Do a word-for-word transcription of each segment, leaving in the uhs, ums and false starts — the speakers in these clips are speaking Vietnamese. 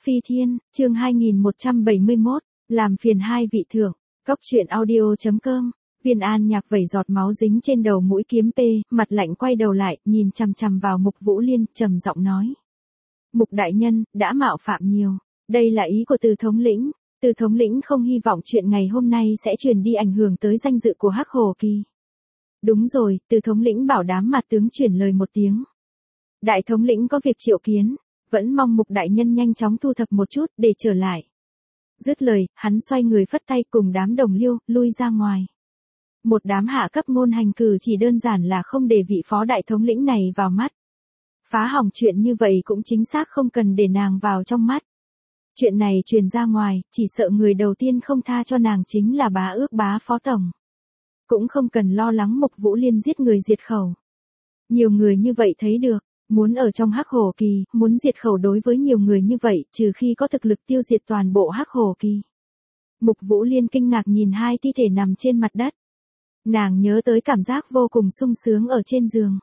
Phi Thiên, chương hai nghìn một trăm bảy mươi mốt, làm phiền hai vị thượng, cốc truyện audio.com, Viên An Nhạc vẩy giọt máu dính trên đầu mũi kiếm pê, mặt lạnh quay đầu lại, nhìn chằm chằm vào Mục Vũ Liên, trầm giọng nói. Mục đại nhân, đã mạo phạm nhiều, đây là ý của Từ thống lĩnh, Từ thống lĩnh không hy vọng chuyện ngày hôm nay sẽ truyền đi ảnh hưởng tới danh dự của Hắc Hồ Kỳ. Đúng rồi, Từ thống lĩnh bảo đám mặt tướng chuyển lời một tiếng. Đại thống lĩnh có việc triệu kiến, vẫn mong Mục đại nhân nhanh chóng thu thập một chút để trở lại. Dứt lời, hắn xoay người phất tay cùng đám đồng liêu, lui ra ngoài. Một đám hạ cấp ngôn hành cử chỉ đơn giản là không để vị phó đại thống lĩnh này vào mắt. Phá hỏng chuyện như vậy cũng chính xác không cần để nàng vào trong mắt. Chuyện này truyền ra ngoài, chỉ sợ người đầu tiên không tha cho nàng chính là bá ước bá phó tổng. Cũng không cần lo lắng Mục Vũ Liên giết người diệt khẩu. Nhiều người như vậy thấy được. Muốn ở trong Hắc Hồ Kỳ, muốn diệt khẩu đối với nhiều người như vậy, trừ khi có thực lực tiêu diệt toàn bộ Hắc Hồ Kỳ. Mục Vũ Liên kinh ngạc nhìn hai thi thể nằm trên mặt đất. Nàng nhớ tới cảm giác vô cùng sung sướng ở trên giường.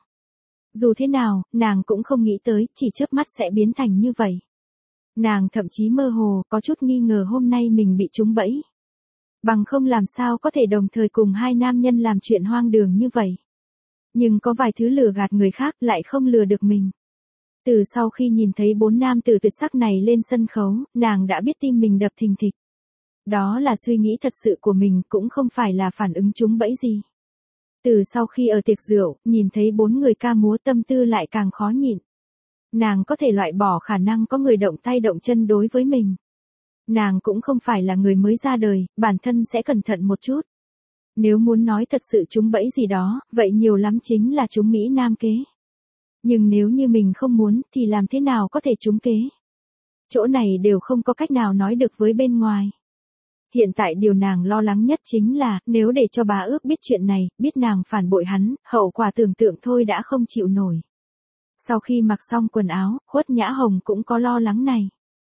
Dù thế nào, nàng cũng không nghĩ tới, chỉ chớp mắt sẽ biến thành như vậy. Nàng thậm chí mơ hồ, có chút nghi ngờ hôm nay mình bị trúng bẫy. Bằng không làm sao có thể đồng thời cùng hai nam nhân làm chuyện hoang đường như vậy. Nhưng có vài thứ lừa gạt người khác lại không lừa được mình. Từ sau khi nhìn thấy bốn nam tử tuyệt sắc này lên sân khấu, nàng đã biết tim mình đập thình thịch. Đó là suy nghĩ thật sự của mình, cũng không phải là phản ứng trúng bẫy gì. Từ sau khi ở tiệc rượu, nhìn thấy bốn người ca múa tâm tư lại càng khó nhịn. Nàng có thể loại bỏ khả năng có người động tay động chân đối với mình. Nàng cũng không phải là người mới ra đời, bản thân sẽ cẩn thận một chút. Nếu muốn nói thật sự trúng bẫy gì đó, vậy nhiều lắm chính là trúng Mỹ Nam kế. Nhưng nếu như mình không muốn, thì làm thế nào có thể trúng kế? Chỗ này đều không có cách nào nói được với bên ngoài. Hiện tại điều nàng lo lắng nhất chính là, nếu để cho bá ước biết chuyện này, biết nàng phản bội hắn, hậu quả tưởng tượng thôi đã không chịu nổi. Sau khi mặc xong quần áo, Khuất Nhã Hồng cũng có lo lắng này.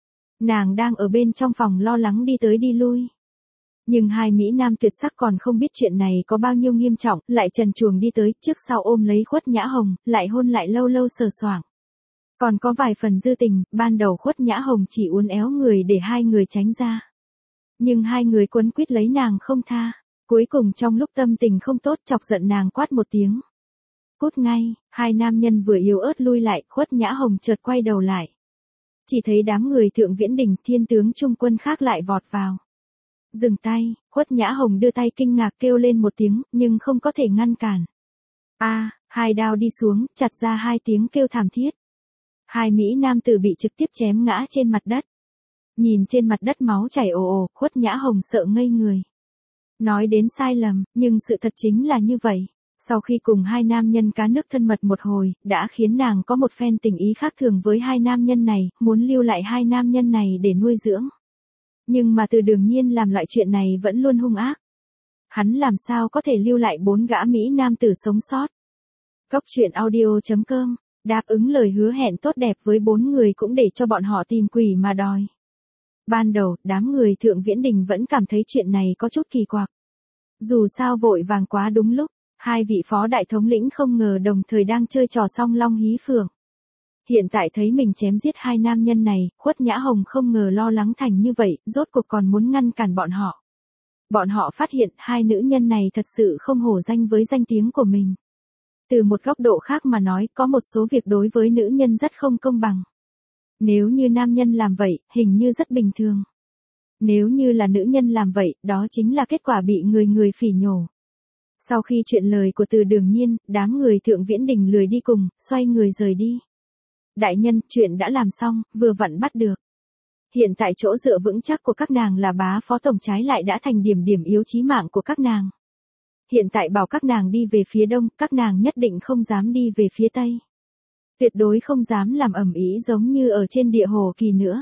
Nàng đang ở bên trong phòng lo lắng đi tới đi lui. Nhưng hai Mỹ Nam tuyệt sắc còn không biết chuyện này có bao nhiêu nghiêm trọng, lại trần truồng đi tới, trước sau ôm lấy Khuất Nhã Hồng, lại hôn lại lâu lâu sờ soạng. Còn có vài phần dư tình, ban đầu Khuất Nhã Hồng chỉ uốn éo người để hai người tránh ra. Nhưng hai người quấn quýt lấy nàng không tha, cuối cùng trong lúc tâm tình không tốt chọc giận nàng quát một tiếng. Cút ngay, hai nam nhân vừa yếu ớt lui lại, Khuất Nhã Hồng chợt quay đầu lại. Chỉ thấy đám người Thượng Viễn Đình, Thiên tướng trung quân khác lại vọt vào. Dừng tay, Khuất Nhã Hồng đưa tay kinh ngạc kêu lên một tiếng, nhưng không có thể ngăn cản. A, à, hai đao đi xuống, chặt ra hai tiếng kêu thảm thiết. Hai Mỹ Nam tử bị trực tiếp chém ngã trên mặt đất. Nhìn trên mặt đất máu chảy ồ ồ, Khuất Nhã Hồng sợ ngây người. Nói đến sai lầm, nhưng sự thật chính là như vậy. Sau khi cùng hai nam nhân cá nước thân mật một hồi, đã khiến nàng có một phen tình ý khác thường với hai nam nhân này, muốn lưu lại hai nam nhân này để nuôi dưỡng. Nhưng mà Từ đương nhiên làm loại chuyện này vẫn luôn hung ác. Hắn làm sao có thể lưu lại bốn gã Mỹ Nam tử sống sót. Cốc truyện audio.com, đáp ứng lời hứa hẹn tốt đẹp với bốn người cũng để cho bọn họ tìm quỷ mà đòi. Ban đầu, đám người Thượng Viễn Đình vẫn cảm thấy chuyện này có chút kỳ quặc. Dù sao vội vàng quá đúng lúc, hai vị phó đại thống lĩnh không ngờ đồng thời đang chơi trò song long hí phượng. Hiện tại thấy mình chém giết hai nam nhân này, Khuất Nhã Hồng không ngờ lo lắng thành như vậy, rốt cuộc còn muốn ngăn cản bọn họ. Bọn họ phát hiện hai nữ nhân này thật sự không hổ danh với danh tiếng của mình. Từ một góc độ khác mà nói, có một số việc đối với nữ nhân rất không công bằng. Nếu như nam nhân làm vậy, hình như rất bình thường. Nếu như là nữ nhân làm vậy, đó chính là kết quả bị người người phỉ nhổ. Sau khi chuyện lời của Từ đương nhiên, đám người Thượng Viễn Đình lười đi cùng, xoay người rời đi. Đại nhân, chuyện đã làm xong, vừa vặn bắt được. Hiện tại chỗ dựa vững chắc của các nàng là bá phó tổng, trái lại đã thành điểm điểm yếu chí mạng của các nàng. Hiện tại bảo các nàng đi về phía đông, các nàng nhất định không dám đi về phía tây. Tuyệt đối không dám làm ầm ĩ giống như ở trên địa Hồ Kỳ nữa.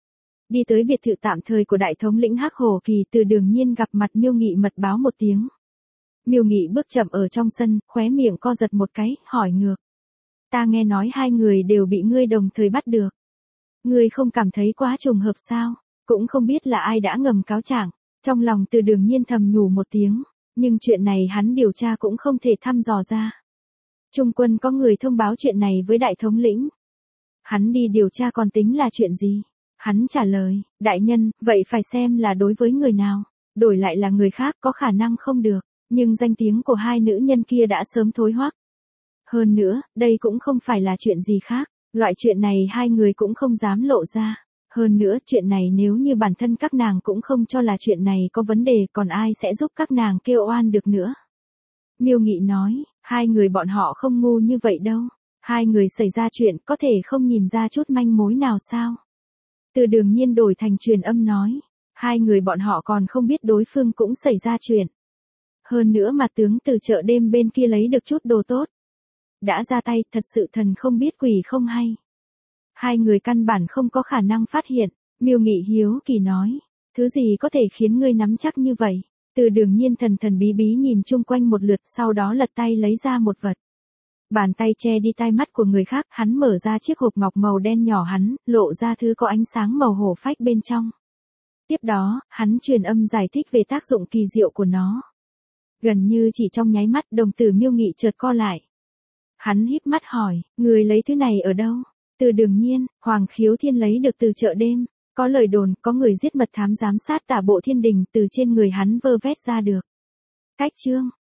Đi tới biệt thự tạm thời của đại thống lĩnh Hắc Hồ Kỳ, Từ đương nhiên gặp mặt Miêu Nghị mật báo một tiếng. Miêu Nghị bước chậm ở trong sân, khóe miệng co giật một cái, hỏi ngược. Ta nghe nói hai người đều bị ngươi đồng thời bắt được. Ngươi không cảm thấy quá trùng hợp sao? Cũng không biết là ai đã ngầm cáo trạng. Trong lòng Từ đương nhiên thầm nhủ một tiếng, nhưng chuyện này hắn điều tra cũng không thể thăm dò ra. Trung quân có người thông báo chuyện này với đại thống lĩnh. Hắn đi điều tra còn tính là chuyện gì? Hắn trả lời, đại nhân, vậy phải xem là đối với người nào. Đổi lại là người khác có khả năng không được, nhưng danh tiếng của hai nữ nhân kia đã sớm thối hoắc. Hơn nữa, đây cũng không phải là chuyện gì khác, loại chuyện này hai người cũng không dám lộ ra. Hơn nữa, chuyện này nếu như bản thân các nàng cũng không cho là chuyện này có vấn đề, còn ai sẽ giúp các nàng kêu oan được nữa. Miêu Nghị nói, hai người bọn họ không ngu như vậy đâu. Hai người xảy ra chuyện có thể không nhìn ra chút manh mối nào sao? Từ Đường Nhiên đổi thành truyền âm nói, hai người bọn họ còn không biết đối phương cũng xảy ra chuyện. Hơn nữa mặt tướng từ chợ đêm bên kia lấy được chút đồ tốt. Đã ra tay, thật sự thần không biết quỷ không hay. Hai người căn bản không có khả năng phát hiện. Miêu Nghị hiếu kỳ nói, thứ gì có thể khiến ngươi nắm chắc như vậy? Từ Đường Nhiên thần thần bí bí nhìn chung quanh một lượt, sau đó lật tay lấy ra một vật. Bàn tay che đi tai mắt của người khác, hắn mở ra chiếc hộp ngọc màu đen nhỏ hắn, lộ ra thứ có ánh sáng màu hổ phách bên trong. Tiếp đó, hắn truyền âm giải thích về tác dụng kỳ diệu của nó. Gần như chỉ trong nháy mắt, đồng tử Miêu Nghị chợt co lại. Hắn híp mắt hỏi, người lấy thứ này ở đâu? Từ Đường Nhiên, Hoàng Khiếu Thiên lấy được từ chợ đêm. Có lời đồn, có người giết mật thám giám sát tả bộ thiên đình từ trên người hắn vơ vét ra được. Cách chương